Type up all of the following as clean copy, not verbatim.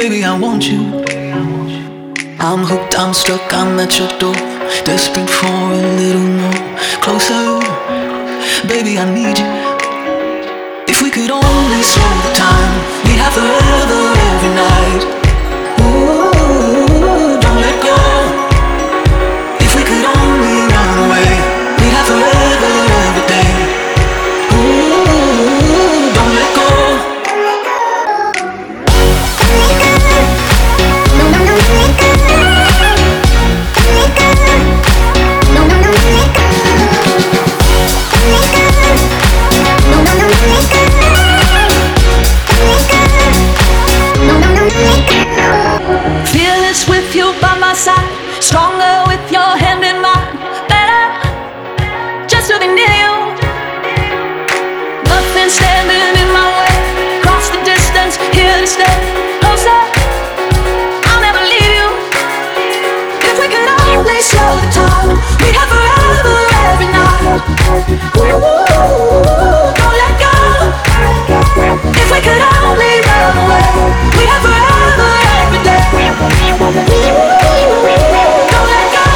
Baby, I want you. I'm hooked, I'm stuck, I'm at your door, desperate for a little more. Closer, baby, I need you. If we could only slow the time, we'd have forever every night. Ooh, don't let go. If we could only run away, we'd have forever every day. Ooh, don't let go. Fearless with you by my side, stronger with your hand in mine. Better just to be near you. Nothing standing in my way. Cross the distance, here to stay. Closer, I'll never leave you. If we could only slow the time, we'd have forever every night. Ooh, don't let go. If we could only run away, we'd have forever every day. Don't let go.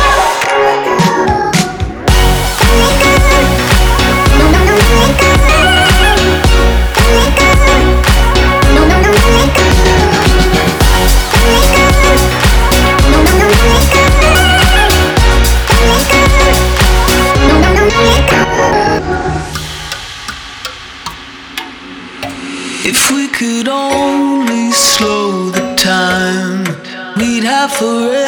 If we could only slow the time, we'd have forever